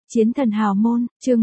Chiến thần hào môn, chương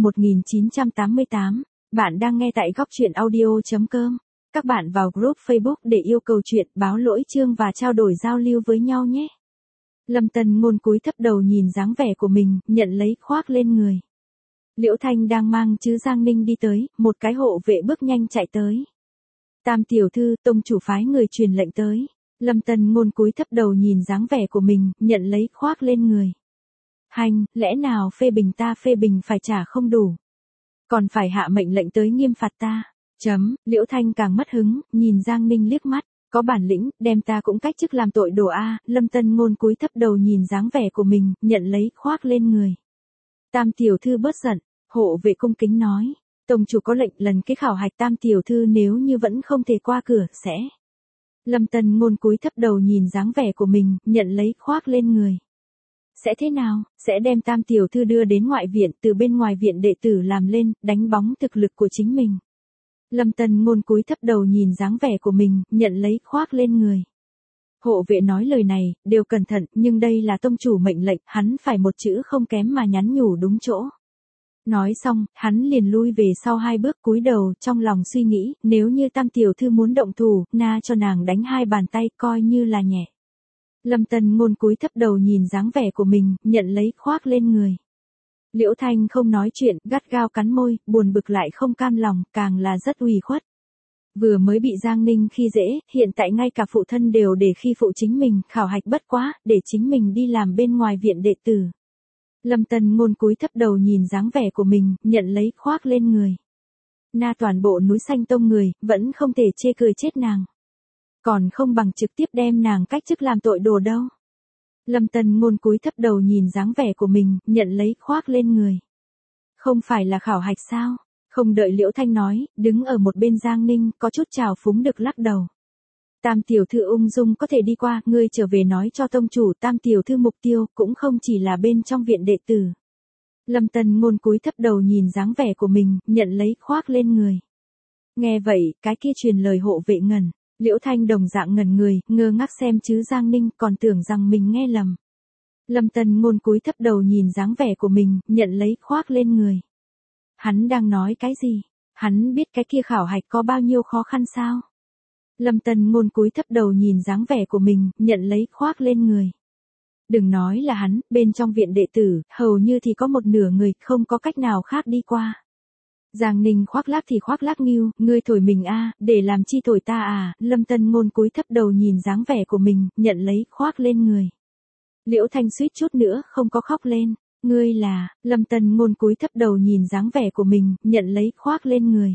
1988, bạn đang nghe tại góc truyện audio.com. Các bạn vào group Facebook để yêu cầu chuyện, báo lỗi chương và trao đổi giao lưu với nhau nhé. Lâm Tân Ngôn cúi thấp đầu nhìn dáng vẻ của mình, nhận lấy khoác lên người. Liễu Thanh đang mang chứ Giang Ninh đi tới, một cái hộ vệ bước nhanh chạy tới. Tam tiểu thư, tông chủ phái người truyền lệnh tới. Lâm Tân Ngôn cúi thấp đầu nhìn dáng vẻ của mình, nhận lấy khoác lên người. Hành, lẽ nào phê bình ta phê bình phải trả không đủ. Còn phải hạ mệnh lệnh tới nghiêm phạt ta. Liễu Thanh càng mất hứng, nhìn Giang Ninh liếc mắt. Có bản lĩnh, đem ta cũng cách chức làm tội đồ a. Lâm Tân Ngôn cúi thấp đầu nhìn dáng vẻ của mình, nhận lấy khoác lên người. Tam tiểu thư bớt giận, hộ vệ cung kính nói. Tông chủ có lệnh lần cái khảo hạch tam tiểu thư nếu như vẫn không thể qua cửa, sẽ. Lâm Tân Ngôn cúi thấp đầu nhìn dáng vẻ của mình, nhận lấy khoác lên người. Sẽ thế nào, sẽ đem tam tiểu thư đưa đến ngoại viện, từ bên ngoài viện đệ tử làm lên, đánh bóng thực lực của chính mình. Lâm Tân Ngôn cúi thấp đầu nhìn dáng vẻ của mình, nhận lấy khoác lên người. Hộ vệ nói lời này, đều cẩn thận, nhưng đây là tông chủ mệnh lệnh, hắn phải một chữ không kém mà nhắn nhủ đúng chỗ. Nói xong, hắn liền lui về sau 2 bước cúi đầu, trong lòng suy nghĩ, nếu như tam tiểu thư muốn động thủ, na cho nàng đánh 2 bàn tay, coi như là nhẹ. Lâm Tân Ngôn cúi thấp đầu nhìn dáng vẻ của mình, nhận lấy khoác lên người. Liễu Thanh không nói chuyện, gắt gao cắn môi, buồn bực lại không cam lòng, càng là rất ủy khuất. Vừa mới bị Giang Ninh khi dễ, hiện tại ngay cả phụ thân đều để khi phụ chính mình, khảo hạch bất quá, để chính mình đi làm bên ngoài viện đệ tử. Lâm Tân Ngôn cúi thấp đầu nhìn dáng vẻ của mình, nhận lấy khoác lên người. Na toàn bộ núi xanh tông người, vẫn không thể chê cười chết nàng. Còn không bằng trực tiếp đem nàng cách chức làm tội đồ đâu. Lâm Tân Ngôn cúi thấp đầu nhìn dáng vẻ của mình, nhận lấy khoác lên người. Không phải là khảo hạch sao? Không đợi Liễu Thanh nói, đứng ở một bên Giang Ninh, có chút trào phúng được lắc đầu. Tam tiểu thư ung dung có thể đi qua, ngươi trở về nói cho tông chủ, tam tiểu thư mục tiêu, cũng không chỉ là bên trong viện đệ tử. Lâm Tân Ngôn cúi thấp đầu nhìn dáng vẻ của mình, nhận lấy khoác lên người. Nghe vậy, cái kia truyền lời hộ vệ ngẩn. Liễu Thanh đồng dạng ngẩn người, ngơ ngác xem chứ Giang Ninh, còn tưởng rằng mình nghe lầm. Lâm Tân Ngôn cúi thấp đầu nhìn dáng vẻ của mình, nhận lấy khoác lên người. Hắn đang nói cái gì? Hắn biết cái kia khảo hạch có bao nhiêu khó khăn sao? Lâm Tân Ngôn cúi thấp đầu nhìn dáng vẻ của mình, nhận lấy khoác lên người. Đừng nói là hắn, bên trong viện đệ tử, hầu như thì có một nửa người, không có cách nào khác đi qua. Giang Ninh khoác lác thì khoác lác nghiêu, ngươi thổi mình a, để làm chi thổi ta à? Lâm Tân Ngôn cúi thấp đầu nhìn dáng vẻ của mình, nhận lấy khoác lên người. Liễu Thanh suýt chút nữa không có khóc lên. Ngươi là? Lâm Tân Ngôn cúi thấp đầu nhìn dáng vẻ của mình, nhận lấy khoác lên người.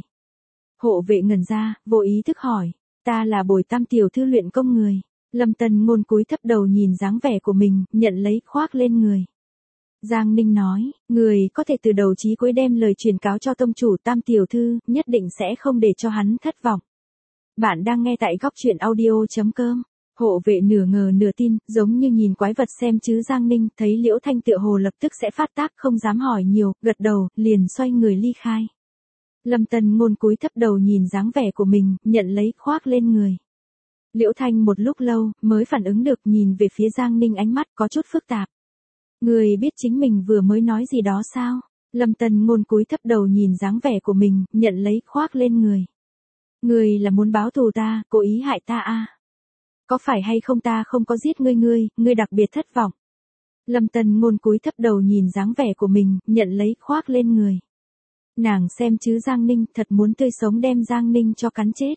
Hộ vệ ngẩn ra, vô ý thức hỏi, ta là Bồi tam tiểu thư luyện công người. Lâm Tân Ngôn cúi thấp đầu nhìn dáng vẻ của mình, nhận lấy khoác lên người. Giang Ninh nói, người có thể từ đầu chí cuối đem lời truyền cáo cho tông chủ tam tiểu thư, nhất định sẽ không để cho hắn thất vọng. Bạn đang nghe tại góc truyện audio.com. Hộ vệ nửa ngờ nửa tin, giống như nhìn quái vật xem chứ Giang Ninh, thấy Liễu Thanh tựa hồ lập tức sẽ phát tác, không dám hỏi nhiều, gật đầu, liền xoay người ly khai. Lâm Tân Ngôn cúi thấp đầu nhìn dáng vẻ của mình, nhận lấy khoác lên người. Liễu Thanh một lúc lâu, mới phản ứng được, nhìn về phía Giang Ninh, ánh mắt có chút phức tạp. Người biết chính mình vừa mới nói gì đó sao? Lâm Tân Ngôn cúi thấp đầu nhìn dáng vẻ của mình, nhận lấy khoác lên người. Người là muốn báo thù ta, cố ý hại ta à? Có phải hay không ta không có giết ngươi đặc biệt thất vọng. Lâm Tân Ngôn cúi thấp đầu nhìn dáng vẻ của mình, nhận lấy khoác lên người. Nàng xem chứ Giang Ninh, thật muốn tươi sống đem Giang Ninh cho cắn chết.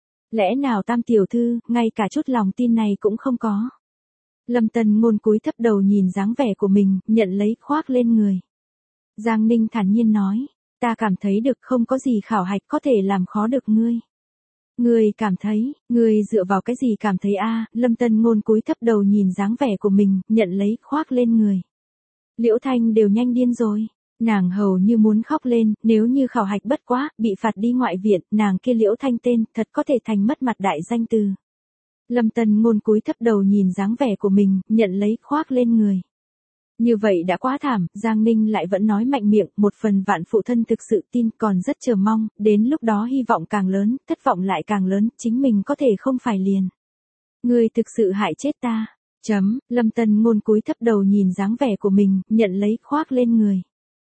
Lẽ nào tam tiểu thư, ngay cả chút lòng tin này cũng không có. Lâm Tân Ngôn cúi thấp đầu nhìn dáng vẻ của mình, nhận lấy khoác lên người. Giang Ninh thản nhiên nói, ta cảm thấy được không có gì khảo hạch có thể làm khó được ngươi. Ngươi cảm thấy, ngươi dựa vào cái gì cảm thấy a? Lâm Tân Ngôn cúi thấp đầu nhìn dáng vẻ của mình, nhận lấy khoác lên người. Liễu Thanh đều nhanh điên rồi. Nàng hầu như muốn khóc lên, nếu như khảo hạch bất quá, bị phạt đi ngoại viện, nàng kia Liễu Thanh tên, thật có thể thành mất mặt đại danh từ. Lâm Tân Ngôn cúi thấp đầu nhìn dáng vẻ của mình, nhận lấy khoác lên người. Như vậy đã quá thảm, Giang Ninh lại vẫn nói mạnh miệng, một phần vạn phụ thân thực sự tin, còn rất chờ mong, đến lúc đó hy vọng càng lớn, thất vọng lại càng lớn, chính mình có thể không phải liền. Ngươi thực sự hại chết ta. Lâm Tân Ngôn cúi thấp đầu nhìn dáng vẻ của mình, nhận lấy khoác lên người.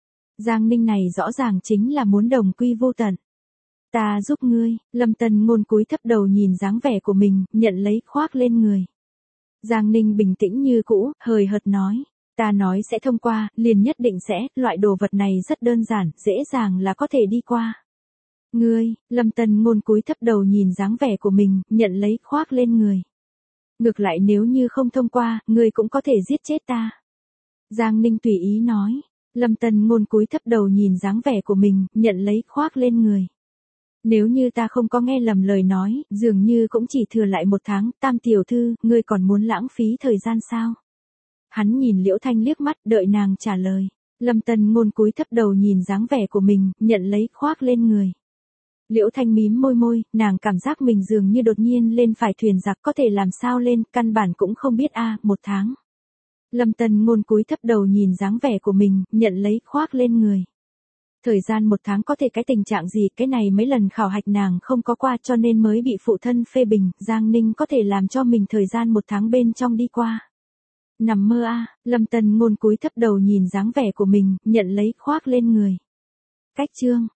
Giang Ninh này rõ ràng chính là muốn đồng quy vô tận. Ta giúp ngươi, Lâm Tân Ngôn cúi thấp đầu nhìn dáng vẻ của mình, nhận lấy khoác lên người. Giang Ninh bình tĩnh như cũ, hời hợt nói. Ta nói sẽ thông qua, liền nhất định sẽ, loại đồ vật này rất đơn giản, dễ dàng là có thể đi qua. Ngươi, Lâm Tân Ngôn cúi thấp đầu nhìn dáng vẻ của mình, nhận lấy khoác lên người. Ngược lại nếu như không thông qua, ngươi cũng có thể giết chết ta. Giang Ninh tùy ý nói. Lâm Tân Ngôn cúi thấp đầu nhìn dáng vẻ của mình, nhận lấy khoác lên người. Nếu như ta không có nghe lầm lời nói, dường như cũng chỉ thừa lại 1 tháng, Tam tiểu thư, ngươi còn muốn lãng phí thời gian sao? Hắn nhìn Liễu Thanh liếc mắt, đợi nàng trả lời. Lâm Tân Ngôn cúi thấp đầu nhìn dáng vẻ của mình, nhận lấy khoác lên người. Liễu Thanh mím môi môi, nàng cảm giác mình dường như đột nhiên lên phải thuyền giặc, có thể làm sao lên, căn bản cũng không biết 1 tháng. Lâm Tân Ngôn cúi thấp đầu nhìn dáng vẻ của mình, nhận lấy khoác lên người. Thời gian 1 tháng có thể cái tình trạng gì, cái này mấy lần khảo hạch nàng không có qua cho nên mới bị phụ thân phê bình, Giang Ninh có thể làm cho mình thời gian 1 tháng bên trong đi qua. Nằm mơ Lâm Tân Ngôn cúi thấp đầu nhìn dáng vẻ của mình, nhận lấy khoác lên người. Cách chương